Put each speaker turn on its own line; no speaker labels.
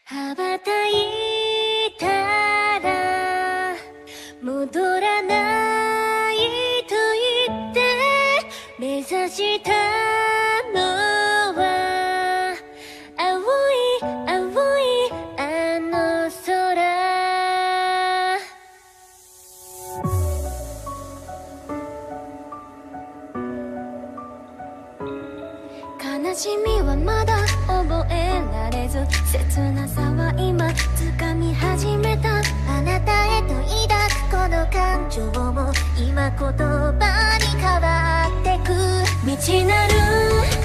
羽ばたいたら戻らないと言って目指したのは青い青いあの空。悲しみはまだ覚えられず、切なさは今掴み始めた。あなたへと抱くこの感情も今言葉に変わってく。未知なる